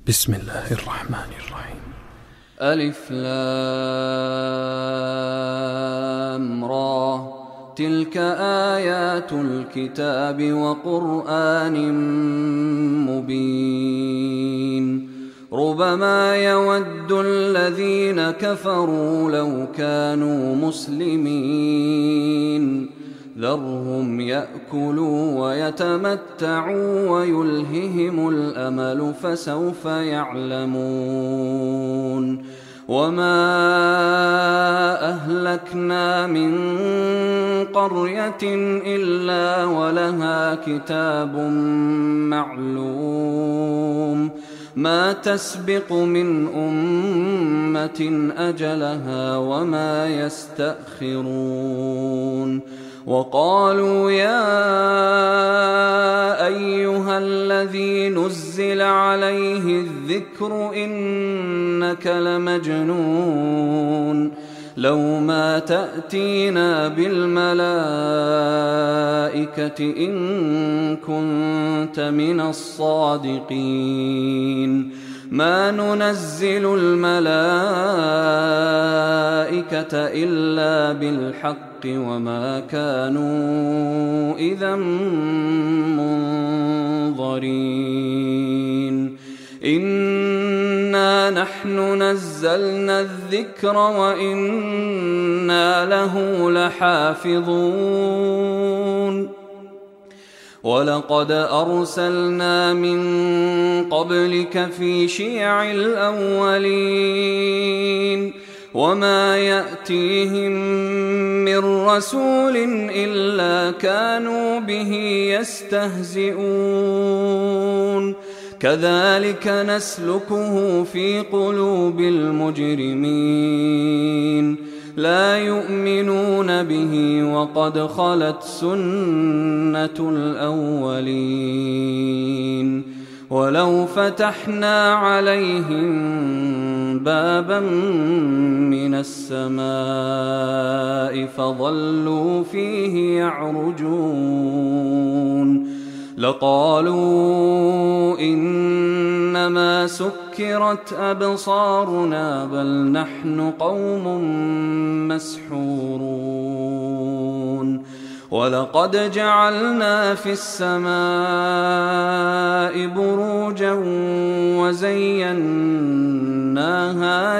بسم الله الرحمن الرحيم. ألف لام را، تلك آيات الكتاب وقرآن مبين. ربما يود الذين كفروا لو كانوا مسلمين، ذرهم يأكلوا ويتمتعوا ويلههم الأمل فسوف يعلمون. وما أهلكنا من قرية إلا ولها كتاب معلوم، ما تسبق من أمة أجلها وما يستأخرون. وقالوا يا أيها الذي نزل عليه الذكر إنك لمجنون، لو ما تأتينا بالملائكة إن كنت من الصادقين. ما ننزل الملائكة إلا بالحق وما كانوا إذا منظرين. إنا نحن نزلنا الذكر وإنا له لحافظون. ولقد أرسلنا من قبلك في شيع الأولين، وما يأتيهم من رسول إلا كانوا به يستهزئون. كذلك نسلكه في قلوب المجرمين، لا يؤمنون به وقد خلت سنة الأولين. ولو فتحنا عليهم بابا من السماء فظلوا فيه يعرجون لقالوا إنما سكرت أبصارنا بل نحن قوم مسحورون. ولقد جعلنا في السماء بروجا وزيناها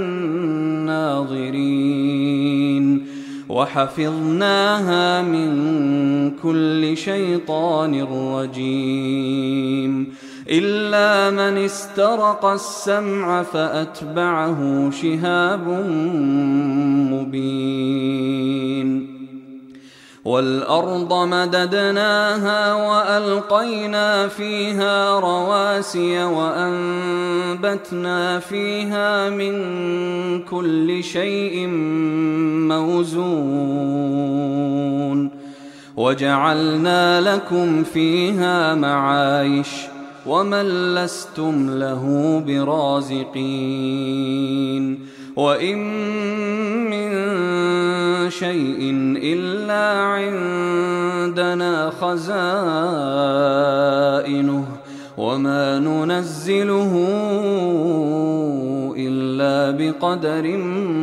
للناظرين وحفظناها من كل شيطان رجيم، إلا من استرق السمع فأتبعه شهاب مبين. والأرض مددناها وألقينا فيها رواسي وأنبتنا فيها من كل شيء موزون، وجعلنا لكم فيها معايش ومن لستم له برازقين. وإن من شيء إلا عندنا خزائنه وما ننزله إلا بقدر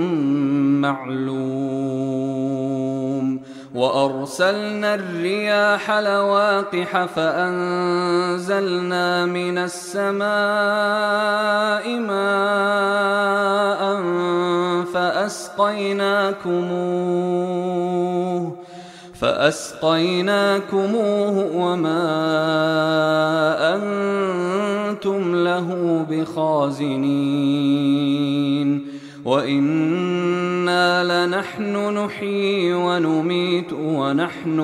معلوم. وأرسلنا الرياح لواقح فأنزلنا من السماء ماء فأسقيناكموه وما أنتم له بخازنين. وإنا لنحن نحيي ونميت ونحن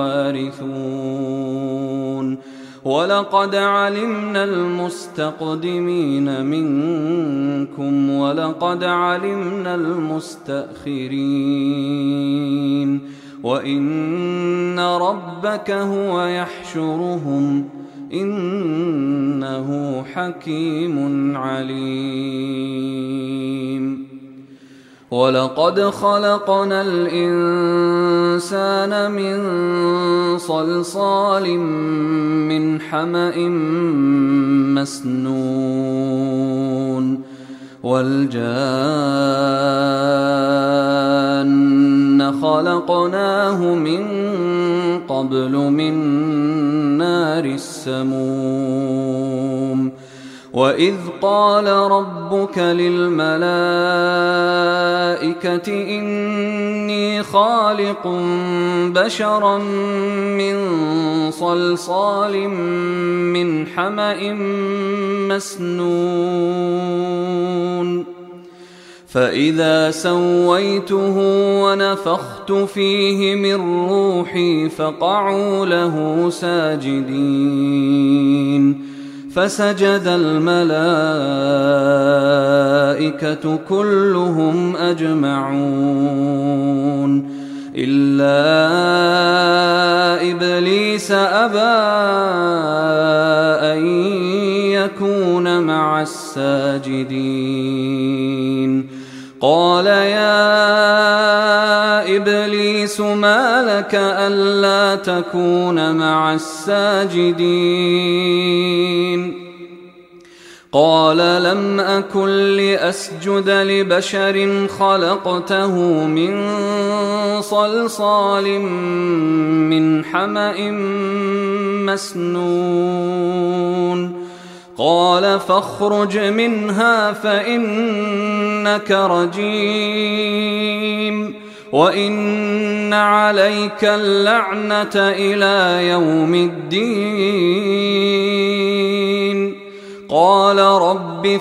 الوارثون. ولقد علمنا المستقدمين منكم ولقد علمنا المستأخرين، وإن ربك هو يحشرهم إنه حكيم عليم. ولقد خلقنا الإنسان من صلصال من حمأ مسنون والجان خلقناه من قبل من نار السموم وإذ قال ربك للملائكة إني خالق بشرا من صلصال من حمأ مسنون فإذا سويته ونفخت فيه من روحي فقعوا له ساجدين فسجد الملائكة كلهم أجمعون إلا إبليس أبى أن يكون مع الساجدين قال يا إبليس ما لك ألا تكون مع الساجدين قال لم أكن لأسجد لبشر خلقته من صلصال من حمأ مسنون قال فاخرج منها فإنك رجيم وإن عليك اللعنة إلى يوم الدين قال رب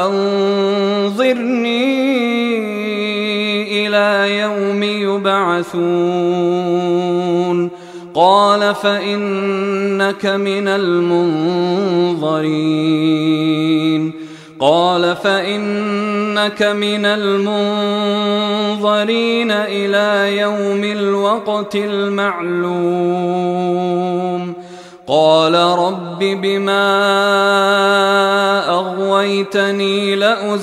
فأنظرني إلى يوم يبعثون قال فإنك من المنظرين إلى يوم الوقت المعلوم قال رب بما أغويتني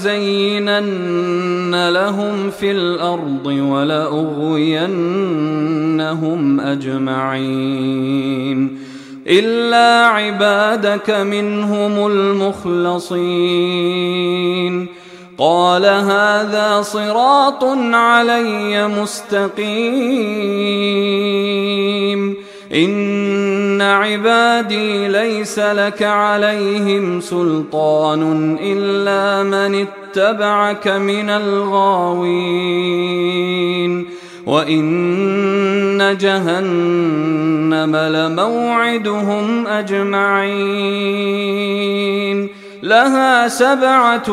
لأزينن لهم في الأرض ولأغوينهم أجمعين إلا عبادك منهم المخلصين قال هذا صراط علي مستقيم إن عبادي ليس لك عليهم سلطان إلا من اتبعك من الغاوين وإن جهنم لموعدهم أجمعين لها 7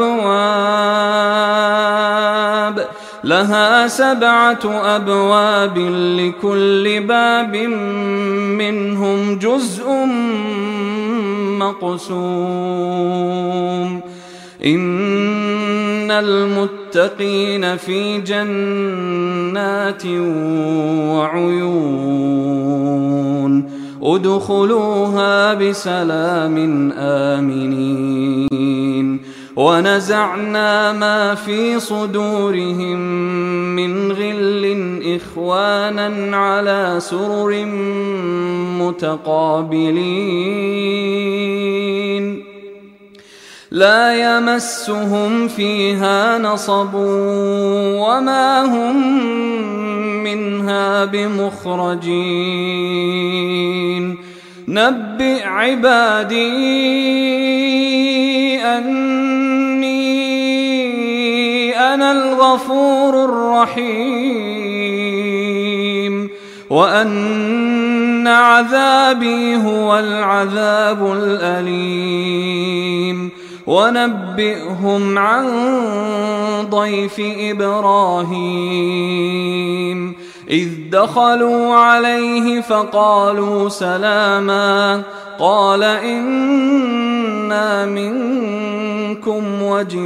أبواب لكل باب منهم جزء مقسوم إن المتقين في جنات وعيون ادخلوها بسلام آمنين ونزعنا ما في صدورهم من غل إخوانا على سرر متقابلين لا يمسهم فيها نصب وما هم منها بمخرجين نبئ عبادي أني أنا الغفور الرحيم وأن عذابي هو العذاب الأليم ونبئهم عن ضيف إبراهيم إذ دخلوا عليه فقالوا سلاما قال إنا منكم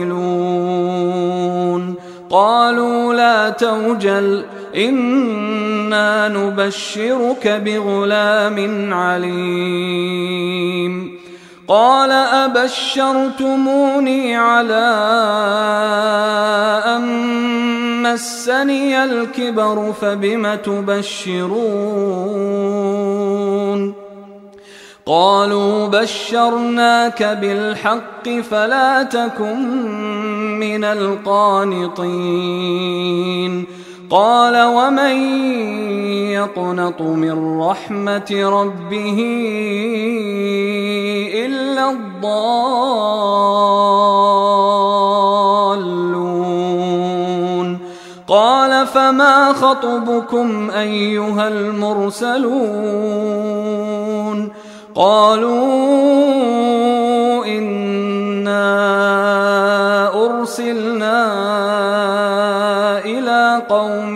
وجلون قالوا لا توجل إنا نبشرك بغلام عليم قال أبشرتموني على أن مسني الكبر فبم تبشرون قالوا بشرناك بالحق فلا تكن من القانطين قال ومن يقنط من رحمة ربه إلا الضالون قال فما خطبكم أيها المرسلون قالوا إنا أرسلنا إلى قوم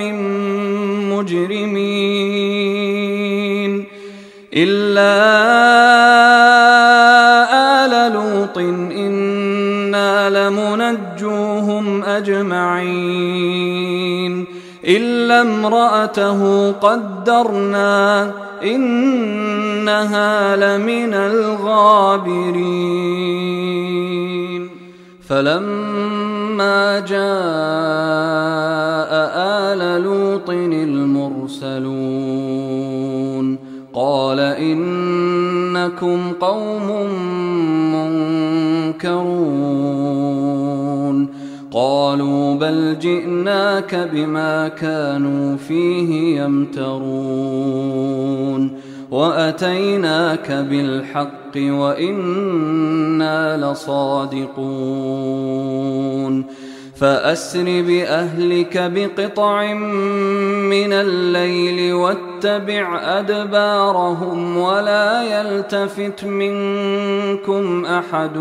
مجرمين إلا آل لوط إنا لمنجوهم أجمعين إلا امرأته قدرنا إنها لمن الغابرين فلما جاء آل لوط المرسلون قال إنكم قوم منكرون قالوا بل جئناك بما كانوا فيه يمترون وأتيناك بالحق وإنا لصادقون فأسر بأهلك بقطع من الليل واتبع أدبارهم ولا يلتفت منكم أحد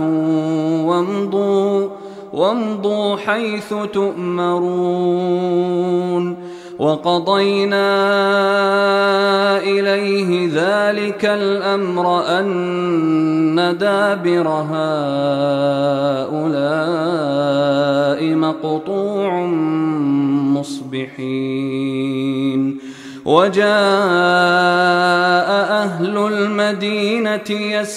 وامضوا حيث تؤمرون وقضينا إليه ذلك الأمر أن دابر هؤلاء مقطوع مصبحين وجاء أهل المدينة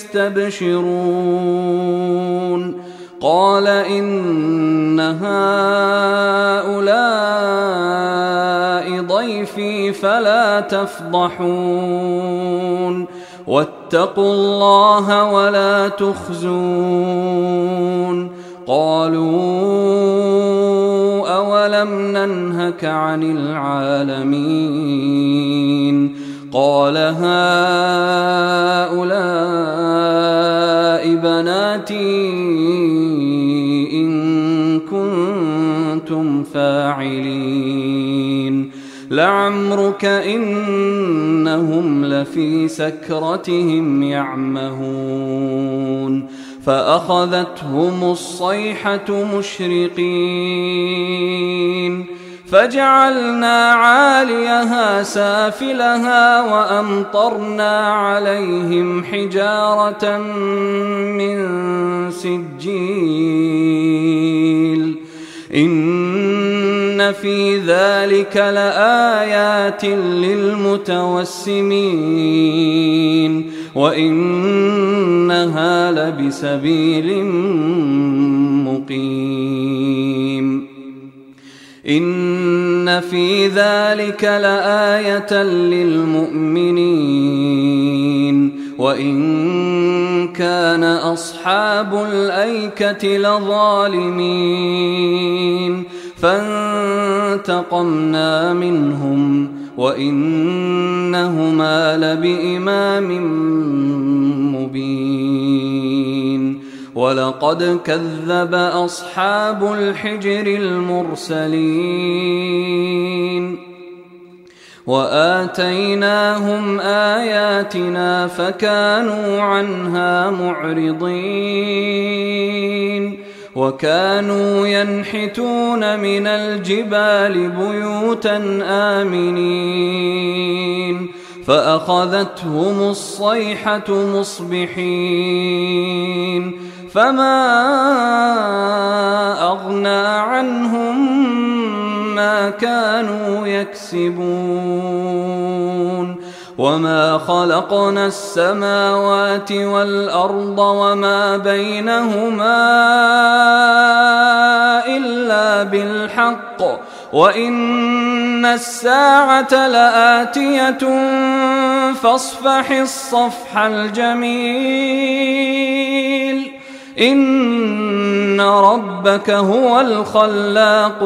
يستبشرون قال إن هؤلاء ضيفي فلا تفضحون واتقوا الله ولا تخزون قالوا أولم ننهك عن العالمين قال هؤلاء بناتي إن كنتم فاعلين لعمرك إنهم لفي سكرتهم يعمهون فأخذتهم الصيحة مشرقين فجعلنا عاليها سافلها وأمطرنا عليهم حجارة من سجيل إن في ذلك لآيات للمتوسمين وإنها لبسبيل مقيم إن في ذلك لآية للمؤمنين وإن كان أصحاب الأيكة لظالمين فانتقمنا منهم وإنهما لبإمام مبين ولقد كذب أصحاب الحجر المرسلين وآتيناهم آياتنا فكانوا عنها معرضين وكانوا ينحتون من الجبال بيوتا آمنين فأخذتهم الصيحة مصبحين فما أغنى عنهم ما كانوا يكسبون وما خلقنا السماوات والأرض وما بينهما إلا بالحق وإن الساعة لآتية فاصفح الصفح الجميل إن ربك هو الخلاق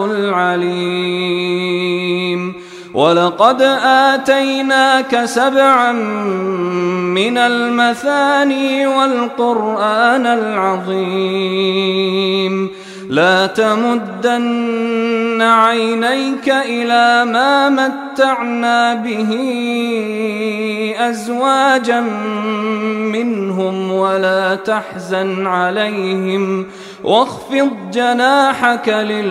العليم ولقد آتيناك 7 من المثاني والقرآن العظيم لا تمدن عينيك إلى ما متعنا به أزواجا منهم ولا تحزن عليهم واخفض جناحك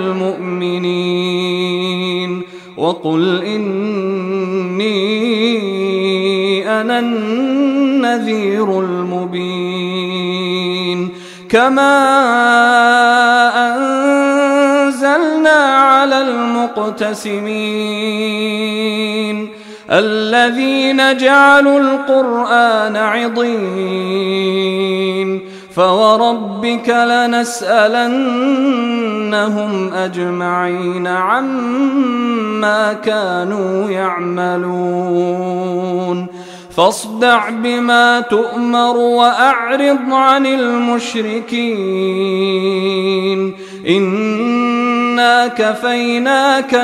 للمؤمنين وقل إني أنا النذير المبين كما أنزلنا على المقتسمين الذين جعلوا القرآن عضين فوربك لنسألنهم أجمعين عما كانوا يعملون فاصدع بما تؤمر وأعرض عن المشركين إنا كفيناك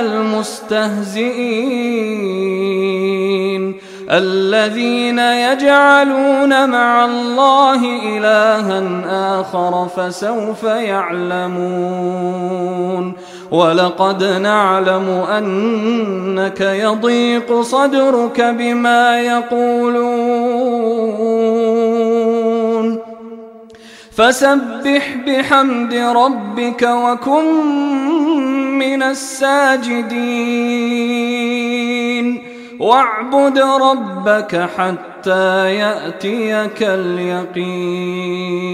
المستهزئين الذين يجعلون مع الله إلها آخر فسوف يعلمون ولقد نعلم أنك يضيق صدرك بما يقولون فسبح بحمد ربك وكن من الساجدين واعبد ربك حتى يأتيك اليقين